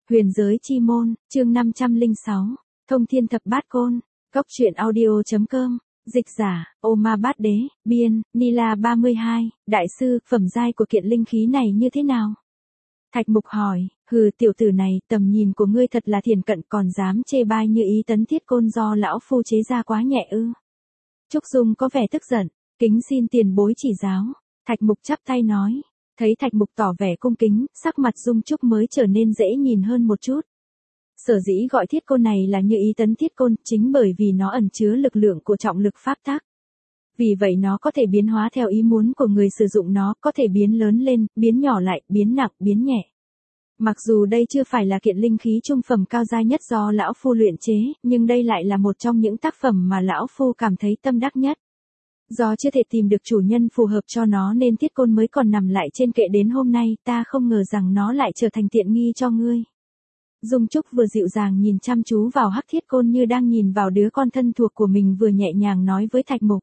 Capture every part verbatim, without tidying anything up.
Huyền giới chi môn, chương năm trăm lẻ sáu, Thông thiên thập bát côn, Cốc truyện audio.com, dịch giả, Ô Ma Bát Đế, biên, Nila ba mươi hai, đại sư, phẩm giai của kiện linh khí này như thế nào? Thạch Mục hỏi, hừ tiểu tử này, tầm nhìn của ngươi thật là thiền cận còn dám chê bai như ý tấn thiết côn do lão phu chế ra quá nhẹ ư. Trúc Dung có vẻ tức giận, kính xin tiền bối chỉ giáo. Thạch Mục chắp tay nói, thấy Thạch Mục tỏ vẻ cung kính, sắc mặt Dung Trúc mới trở nên dễ nhìn hơn một chút. Sở dĩ gọi thiết côn này là như ý tấn thiết côn, chính bởi vì nó ẩn chứa lực lượng của trọng lực pháp tắc. Vì vậy nó có thể biến hóa theo ý muốn của người sử dụng nó, có thể biến lớn lên, biến nhỏ lại, biến nặng, biến nhẹ. Mặc dù đây chưa phải là kiện linh khí trung phẩm cao giai nhất do lão phu luyện chế, nhưng đây lại là một trong những tác phẩm mà lão phu cảm thấy tâm đắc nhất. Do chưa thể tìm được chủ nhân phù hợp cho nó nên thiết côn mới còn nằm lại trên kệ đến hôm nay, ta không ngờ rằng nó lại trở thành tiện nghi cho ngươi. Dung Trúc vừa dịu dàng nhìn chăm chú vào hắc thiết côn như đang nhìn vào đứa con thân thuộc của mình, vừa nhẹ nhàng nói với Thạch Mục.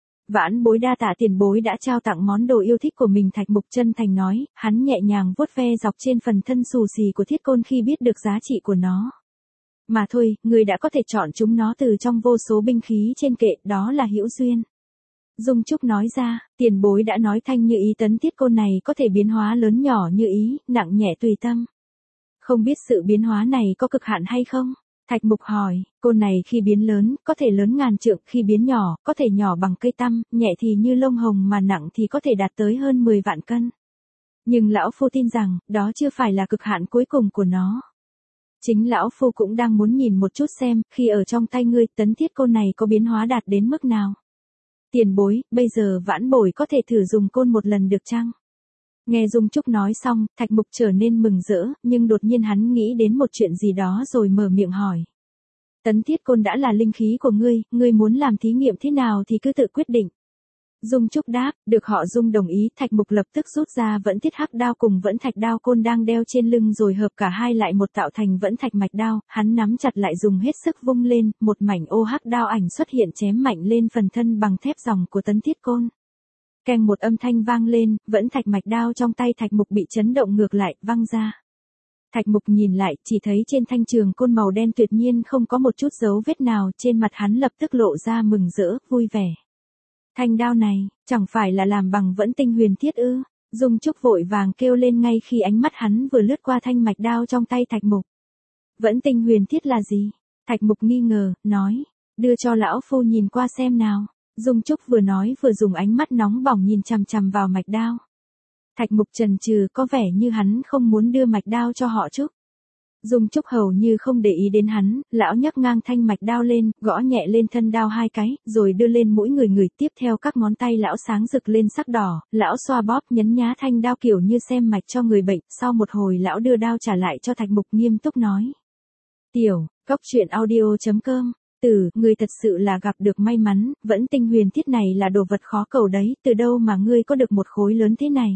Vãn bối đa tạ tiền bối đã trao tặng món đồ yêu thích của mình. Thạch Mục chân thành nói, hắn nhẹ nhàng vuốt ve dọc trên phần thân xù xì của thiết côn khi biết được giá trị của nó. Mà thôi, người đã có thể chọn chúng nó từ trong vô số binh khí trên kệ, đó là hữu duyên. Dung Trúc nói ra, tiền bối đã nói thanh như ý tấn thiết côn này có thể biến hóa lớn nhỏ như ý, nặng nhẹ tùy tâm. Không biết sự biến hóa này có cực hạn hay không? Thạch Mục hỏi, côn này khi biến lớn, có thể lớn ngàn trượng, khi biến nhỏ, có thể nhỏ bằng cây tăm, nhẹ thì như lông hồng mà nặng thì có thể đạt tới hơn mười vạn cân. Nhưng lão phu tin rằng, đó chưa phải là cực hạn cuối cùng của nó. Chính lão phu cũng đang muốn nhìn một chút xem, khi ở trong tay ngươi, tấn thiết côn này có biến hóa đạt đến mức nào. Tiền bối, bây giờ vãn bối có thể thử dùng côn một lần được chăng? Nghe Dung Trúc nói xong, Thạch Mục trở nên mừng rỡ, nhưng đột nhiên hắn nghĩ đến một chuyện gì đó rồi mở miệng hỏi. Tấn thiết côn đã là linh khí của ngươi, ngươi muốn làm thí nghiệm thế nào thì cứ tự quyết định. Dung Trúc đáp, được họ Dung đồng ý. Thạch Mục lập tức rút ra vẫn thiết hắc đao cùng vẫn thạch đao côn đang đeo trên lưng rồi hợp cả hai lại một tạo thành vẫn thạch mạch đao, hắn nắm chặt lại dùng hết sức vung lên, một mảnh ô hắc đao ảnh xuất hiện chém mạnh lên phần thân bằng thép ròng của tấn thiết côn. Keng một âm thanh vang lên, vẫn thạch mạch đao trong tay Thạch Mục bị chấn động ngược lại, văng ra. Thạch Mục nhìn lại, chỉ thấy trên thanh trường côn màu đen tuyệt nhiên không có một chút dấu vết nào, trên mặt hắn lập tức lộ ra mừng rỡ, vui vẻ. Thanh đao này, chẳng phải là làm bằng vẫn tinh huyền thiết ư? Dung Trúc vội vàng kêu lên ngay khi ánh mắt hắn vừa lướt qua thanh mạch đao trong tay Thạch Mục. Vẫn tinh huyền thiết là gì? Thạch Mục nghi ngờ, nói, đưa cho lão phu nhìn qua xem nào. Dung Trúc vừa nói vừa dùng ánh mắt nóng bỏng nhìn chằm chằm vào mạch đao. Thạch Mục chần chừ, có vẻ như hắn không muốn đưa mạch đao cho họ Trúc. Dung Trúc hầu như không để ý đến hắn, lão nhấc ngang thanh mạch đao lên, gõ nhẹ lên thân đao hai cái, rồi đưa lên mũi người người, tiếp theo các ngón tay lão sáng rực lên sắc đỏ, lão xoa bóp nhấn nhá thanh đao kiểu như xem mạch cho người bệnh, sau một hồi lão đưa đao trả lại cho Thạch Mục nghiêm túc nói. Tiểu, Cốc truyện audio.com, Tử, ngươi thật sự là gặp được may mắn, vẫn tinh huyền thiết này là đồ vật khó cầu đấy, từ đâu mà ngươi có được một khối lớn thế này?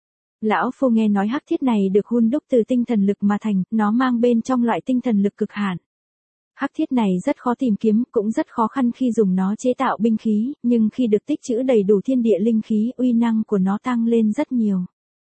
Lão phu nghe nói hắc thiết này được hun đúc từ tinh thần lực mà thành, nó mang bên trong loại tinh thần lực cực hạn. Hắc thiết này rất khó tìm kiếm, cũng rất khó khăn khi dùng nó chế tạo binh khí, nhưng khi được tích trữ đầy đủ thiên địa linh khí, uy năng của nó tăng lên rất nhiều.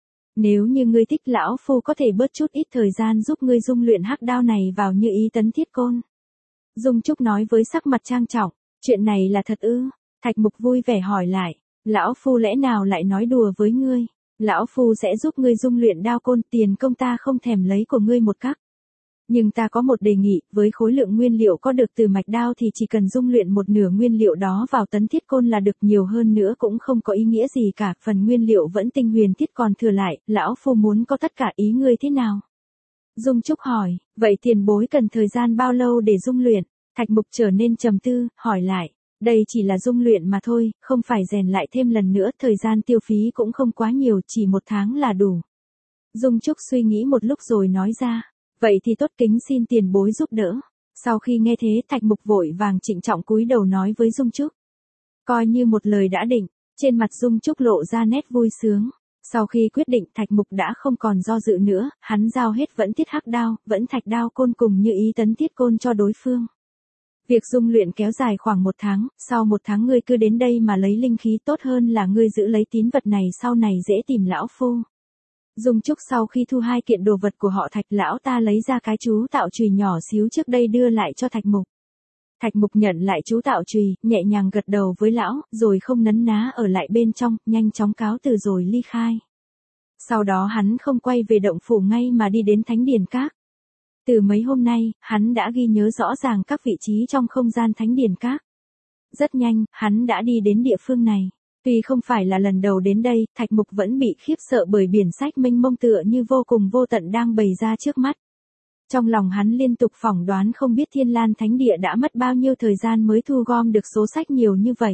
Nếu như ngươi thích, lão phu có thể bớt chút ít thời gian giúp ngươi dung luyện hắc đao này vào như ý tấn thiết côn. Dung Trúc nói với sắc mặt trang trọng, chuyện này là thật ư? Thạch Mục vui vẻ hỏi lại, lão phu lẽ nào lại nói đùa với ngươi? Lão phu sẽ giúp ngươi dung luyện đao côn, tiền công ta không thèm lấy của ngươi một các. Nhưng ta có một đề nghị, với khối lượng nguyên liệu có được từ mạch đao thì chỉ cần dung luyện một nửa nguyên liệu đó vào tấn thiết côn là được, nhiều hơn nữa cũng không có ý nghĩa gì cả, phần nguyên liệu vẫn tinh huyền thiết còn thừa lại, lão phu muốn có tất cả, ý ngươi thế nào? Dung Trúc hỏi, vậy tiền bối cần thời gian bao lâu để dung luyện? Thạch Mục trở nên trầm tư, hỏi lại, đây chỉ là dung luyện mà thôi, không phải rèn lại thêm lần nữa, thời gian tiêu phí cũng không quá nhiều, chỉ một tháng là đủ. Dung Trúc suy nghĩ một lúc rồi nói ra, vậy thì tốt, kính xin tiền bối giúp đỡ. Sau khi nghe thế, Thạch Mục vội vàng trịnh trọng cúi đầu nói với Dung Trúc. Coi như một lời đã định, trên mặt Dung Trúc lộ ra nét vui sướng. Sau khi quyết định, Thạch Mục đã không còn do dự nữa, hắn giao hết vẫn thiết hắc đao, vẫn thạch đao côn cùng như ý tấn thiết côn cho đối phương. Việc dung luyện kéo dài khoảng một tháng, sau một tháng ngươi cứ đến đây mà lấy linh khí, tốt hơn là ngươi giữ lấy tín vật này sau này dễ tìm lão phu. Dung Trúc sau khi thu hai kiện đồ vật của họ Thạch, lão ta lấy ra cái chú tạo chùy nhỏ xíu trước đây đưa lại cho Thạch Mục. Thạch Mục nhận lại chú tạo chùy, nhẹ nhàng gật đầu với lão, rồi không nấn ná ở lại bên trong, nhanh chóng cáo từ rồi ly khai. Sau đó hắn không quay về động phủ ngay mà đi đến Thánh Điền Các. Từ mấy hôm nay, hắn đã ghi nhớ rõ ràng các vị trí trong không gian Thánh Điền Các. Rất nhanh, hắn đã đi đến địa phương này. Tuy không phải là lần đầu đến đây, Thạch Mục vẫn bị khiếp sợ bởi biển sách mênh mông tựa như vô cùng vô tận đang bày ra trước mắt. Trong lòng hắn liên tục phỏng đoán không biết Thiên Lan Thánh Địa đã mất bao nhiêu thời gian mới thu gom được số sách nhiều như vậy.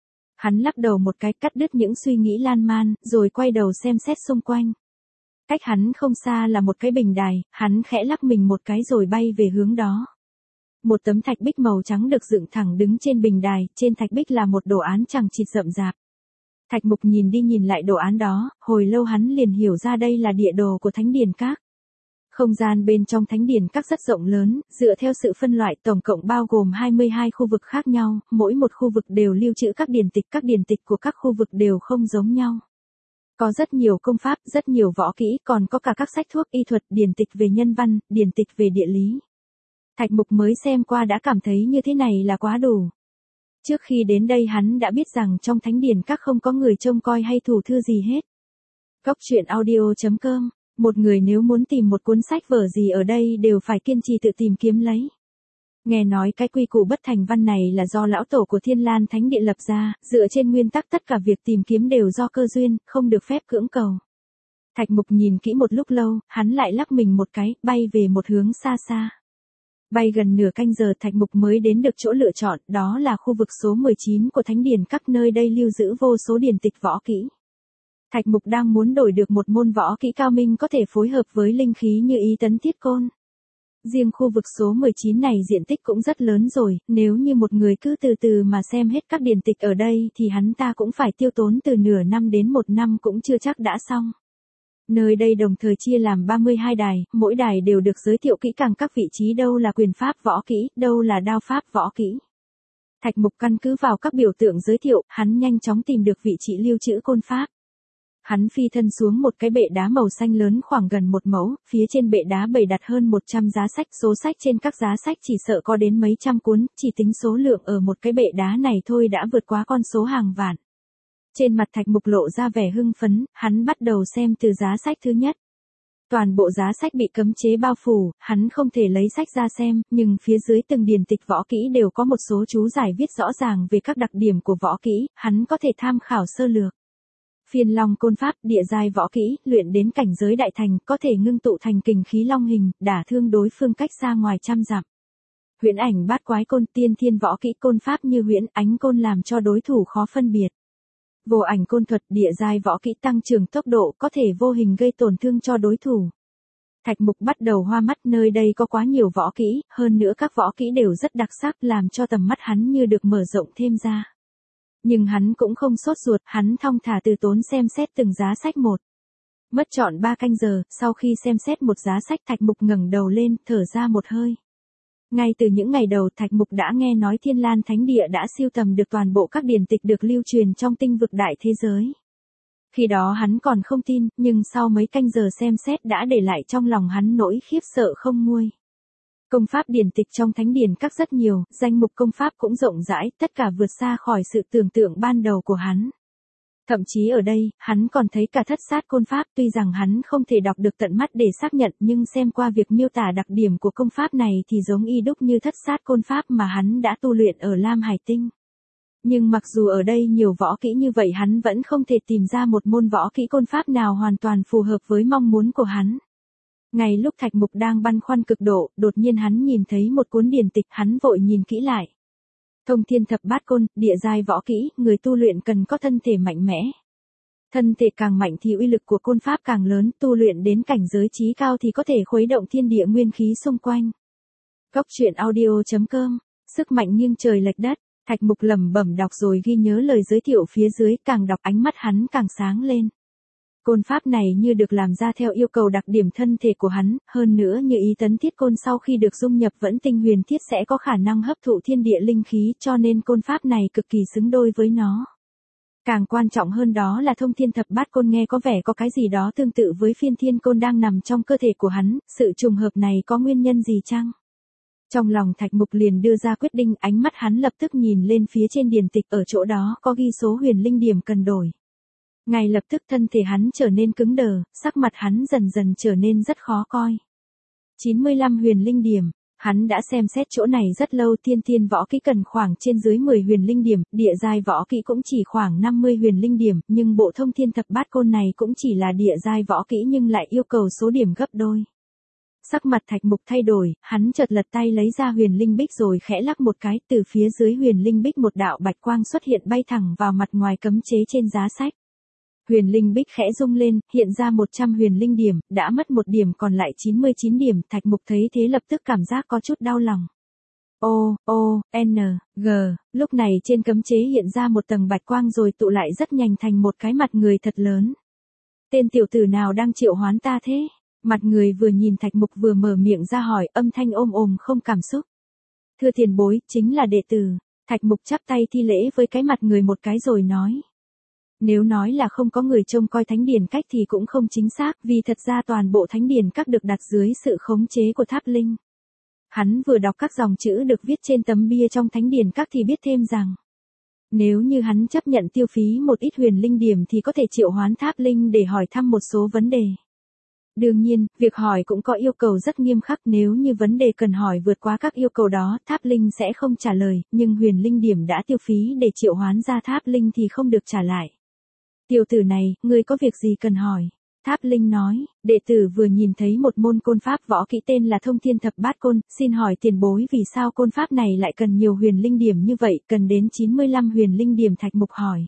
Hắn lắc đầu một cái, cắt đứt những suy nghĩ lan man, rồi quay đầu xem xét xung quanh. Cách hắn không xa là một cái bình đài, hắn khẽ lắc mình một cái rồi bay về hướng đó. Một tấm thạch bích màu trắng được dựng thẳng đứng trên bình đài, trên thạch bích là một đồ án chằng chịt rậm rạp. Thạch Mục nhìn đi nhìn lại đồ án đó, hồi lâu hắn liền hiểu ra đây là địa đồ của Thánh Điền Các. Không gian bên trong Thánh Điền Các rất rộng lớn, dựa theo sự phân loại tổng cộng bao gồm hai mươi hai khu vực khác nhau, mỗi một khu vực đều lưu trữ các điển tịch, các điển tịch của các khu vực đều không giống nhau. Có rất nhiều công pháp, rất nhiều võ kỹ, còn có cả các sách thuốc y thuật, điển tịch về nhân văn, điển tịch về địa lý. Thạch Mục mới xem qua đã cảm thấy như thế này là quá đủ. Trước khi đến đây hắn đã biết rằng trong Thánh Điền Các không có người trông coi hay thủ thư gì hết. Cốc truyện audio chấm com. Một người nếu muốn tìm một cuốn sách vở gì ở đây đều phải kiên trì tự tìm kiếm lấy. Nghe nói cái quy củ bất thành văn này là do lão tổ của Thiên Lan Thánh Địa lập ra, dựa trên nguyên tắc tất cả việc tìm kiếm đều do cơ duyên, không được phép cưỡng cầu. Thạch Mục nhìn kỹ một lúc lâu, hắn lại lắc mình một cái, bay về một hướng xa xa. Bay gần nửa canh giờ Thạch Mục mới đến được chỗ lựa chọn, đó là khu vực số mười chín của Thánh Điền Các, nơi đây lưu giữ vô số điển tịch võ kỹ. Thạch Mục đang muốn đổi được một môn võ kỹ cao minh có thể phối hợp với linh khí như Ý Tấn Thiết Côn. Riêng khu vực số mười chín này diện tích cũng rất lớn rồi, nếu như một người cứ từ từ mà xem hết các điển tịch ở đây thì hắn ta cũng phải tiêu tốn từ nửa năm đến một năm cũng chưa chắc đã xong. Nơi đây đồng thời chia làm ba mươi hai đài, mỗi đài đều được giới thiệu kỹ càng các vị trí, đâu là quyền pháp võ kỹ, đâu là đao pháp võ kỹ. Thạch Mục căn cứ vào các biểu tượng giới thiệu, hắn nhanh chóng tìm được vị trí lưu trữ côn pháp. Hắn phi thân xuống một cái bệ đá màu xanh lớn khoảng gần một mẫu, phía trên bệ đá bày đặt hơn một trăm giá sách, số sách trên các giá sách chỉ sợ có đến mấy trăm cuốn, chỉ tính số lượng ở một cái bệ đá này thôi đã vượt quá con số hàng vạn. Trên mặt Thạch Mục lộ ra vẻ hưng phấn, hắn bắt đầu xem từ giá sách thứ nhất. Toàn bộ giá sách bị cấm chế bao phủ, hắn không thể lấy sách ra xem, nhưng phía dưới từng điển tịch võ kỹ đều có một số chú giải viết rõ ràng về các đặc điểm của võ kỹ, hắn có thể tham khảo sơ lược. Phiên Long Côn Pháp, địa giai võ kỹ, luyện đến cảnh giới đại thành, có thể ngưng tụ thành kình khí long hình, đả thương đối phương cách xa ngoài trăm dặm. Huyễn Ảnh Bát Quái Côn, tiên thiên võ kỹ, côn pháp như huyễn ánh côn làm cho đối thủ khó phân biệt. Vô Ảnh Côn Thuật, địa giai võ kỹ, tăng trưởng tốc độ, có thể vô hình gây tổn thương cho đối thủ. Thạch Mục bắt đầu hoa mắt, nơi đây có quá nhiều võ kỹ, hơn nữa các võ kỹ đều rất đặc sắc, làm cho tầm mắt hắn như được mở rộng thêm ra. Nhưng hắn cũng không sốt ruột, hắn thong thả từ tốn xem xét từng giá sách một. Mất trọn ba canh giờ, sau khi xem xét một giá sách Thạch Mục ngẩng đầu lên, thở ra một hơi. Ngay từ những ngày đầu Thạch Mục đã nghe nói Thiên Lan Thánh Địa đã sưu tầm được toàn bộ các điển tịch được lưu truyền trong tinh vực đại thế giới. Khi đó hắn còn không tin, nhưng sau mấy canh giờ xem xét đã để lại trong lòng hắn nỗi khiếp sợ không nguôi. Công pháp điển tịch trong Thánh Điền Các rất nhiều, danh mục công pháp cũng rộng rãi, tất cả vượt xa khỏi sự tưởng tượng ban đầu của hắn. Thậm chí ở đây, hắn còn thấy cả thất sát côn pháp, tuy rằng hắn không thể đọc được tận mắt để xác nhận, nhưng xem qua việc miêu tả đặc điểm của công pháp này thì giống y đúc như thất sát côn pháp mà hắn đã tu luyện ở Lam Hải Tinh. Nhưng mặc dù ở đây nhiều võ kỹ như vậy hắn vẫn không thể tìm ra một môn võ kỹ côn pháp nào hoàn toàn phù hợp với mong muốn của hắn. Ngay lúc Thạch Mục đang băn khoăn cực độ, đột nhiên hắn nhìn thấy một cuốn điển tịch, hắn vội nhìn kỹ lại. Thông Thiên Thập Bát Côn, địa giai võ kỹ, người tu luyện cần có thân thể mạnh mẽ. Thân thể càng mạnh thì uy lực của côn pháp càng lớn, tu luyện đến cảnh giới chí cao thì có thể khuấy động thiên địa nguyên khí xung quanh. Cốc truyện audio chấm com, sức mạnh nghiêng trời lệch đất, Thạch Mục lẩm bẩm đọc rồi ghi nhớ lời giới thiệu phía dưới, càng đọc ánh mắt hắn càng sáng lên. Côn pháp này như được làm ra theo yêu cầu đặc điểm thân thể của hắn, hơn nữa như Ý Tấn Thiết Côn sau khi được dung nhập vẫn tinh huyền thiết sẽ có khả năng hấp thụ thiên địa linh khí, cho nên côn pháp này cực kỳ xứng đôi với nó. Càng quan trọng hơn đó là thông thiên thập bát côn nghe có vẻ có cái gì đó tương tự với phiên thiên côn đang nằm trong cơ thể của hắn, sự trùng hợp này có nguyên nhân gì chăng? Trong lòng Thạch Mục liền đưa ra quyết định, ánh mắt hắn lập tức nhìn lên phía trên điển tịch, ở chỗ đó có ghi số huyền linh điểm cần đổi. Ngay lập tức thân thể hắn trở nên cứng đờ, sắc mặt hắn dần dần trở nên rất khó coi. chín mươi lăm huyền linh điểm, hắn đã xem xét chỗ này rất lâu, tiên tiên võ kỹ cần khoảng trên dưới mười huyền linh điểm, địa giai võ kỹ cũng chỉ khoảng năm mươi huyền linh điểm, nhưng bộ thông thiên thập bát côn này cũng chỉ là địa giai võ kỹ nhưng lại yêu cầu số điểm gấp đôi. Sắc mặt Thạch Mục thay đổi, hắn chợt lật tay lấy ra huyền linh bích rồi khẽ lắc một cái, từ phía dưới huyền linh bích một đạo bạch quang xuất hiện bay thẳng vào mặt ngoài cấm chế trên giá sách. Huyền linh bích khẽ rung lên, hiện ra một trăm huyền linh điểm, đã mất một điểm còn lại chín mươi chín điểm, Thạch Mục thấy thế lập tức cảm giác có chút đau lòng. O, O, N, G, lúc này trên cấm chế hiện ra một tầng bạch quang rồi tụ lại rất nhanh thành một cái mặt người thật lớn. Tên tiểu tử nào đang triệu hoán ta thế? Mặt người vừa nhìn Thạch Mục vừa mở miệng ra hỏi, âm thanh ôm ồm không cảm xúc. Thưa tiền bối, chính là đệ tử. Thạch Mục chắp tay thi lễ với cái mặt người một cái rồi nói. Nếu nói là không có người trông coi thánh điển cách thì cũng không chính xác, vì thật ra toàn bộ thánh điển các được đặt dưới sự khống chế của Tháp Linh. Hắn vừa đọc các dòng chữ được viết trên tấm bia trong thánh điển các thì biết thêm rằng, nếu như hắn chấp nhận tiêu phí một ít huyền linh điểm thì có thể triệu hoán Tháp Linh để hỏi thăm một số vấn đề. Đương nhiên, việc hỏi cũng có yêu cầu rất nghiêm khắc, nếu như vấn đề cần hỏi vượt quá các yêu cầu đó, Tháp Linh sẽ không trả lời, nhưng huyền linh điểm đã tiêu phí để triệu hoán ra Tháp Linh thì không được trả lại. Tiểu tử này, ngươi có việc gì cần hỏi? Tháp Linh nói, đệ tử vừa nhìn thấy một môn côn pháp võ kỹ tên là thông thiên thập bát côn, xin hỏi tiền bối vì sao côn pháp này lại cần nhiều huyền linh điểm như vậy, cần đến chín mươi lăm huyền linh điểm. Thạch Mục hỏi.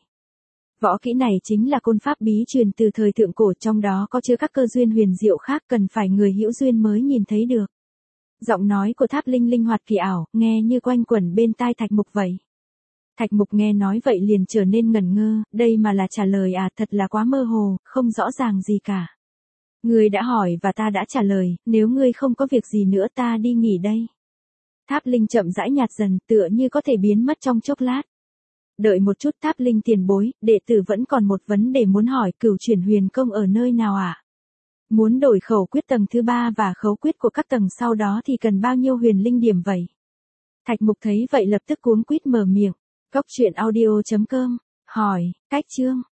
Võ kỹ này chính là côn pháp bí truyền từ thời thượng cổ, trong đó có chứa các cơ duyên huyền diệu khác cần phải người hữu duyên mới nhìn thấy được. Giọng nói của Tháp Linh linh hoạt kỳ ảo, nghe như quanh quẩn bên tai Thạch Mục vậy. Thạch Mục nghe nói vậy liền trở nên ngẩn ngơ, đây mà là trả lời à, thật là quá mơ hồ, không rõ ràng gì cả. Ngươi đã hỏi và ta đã trả lời, nếu ngươi không có việc gì nữa ta đi nghỉ đây. Tháp Linh chậm rãi nhạt dần, tựa như có thể biến mất trong chốc lát. Đợi một chút Tháp Linh tiền bối, đệ tử vẫn còn một vấn đề muốn hỏi, cửu chuyển huyền công ở nơi nào ạ? À? Muốn đổi khẩu quyết tầng thứ ba và khấu quyết của các tầng sau đó thì cần bao nhiêu huyền linh điểm vậy? Thạch Mục thấy vậy lập tức cuống quýt mở miệng. Cốc truyện audio chấm com hỏi, cách chương